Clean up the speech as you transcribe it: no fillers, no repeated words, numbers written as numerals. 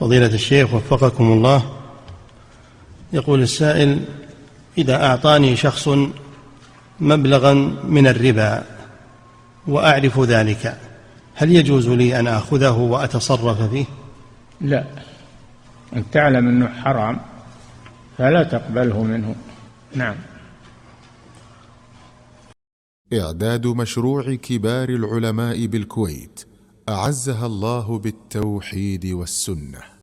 فضيلة الشيخ وفقكم الله، يقول السائل: إذا أعطاني شخص مبلغا من الربا وأعرف ذلك، هل يجوز لي أن أخذه وأتصرف فيه؟ لا، أن تعلم أنه حرام فلا تقبله منه. نعم. إعداد مشروع كبار العلماء بالكويت أعزها الله بالتوحيد والسنة.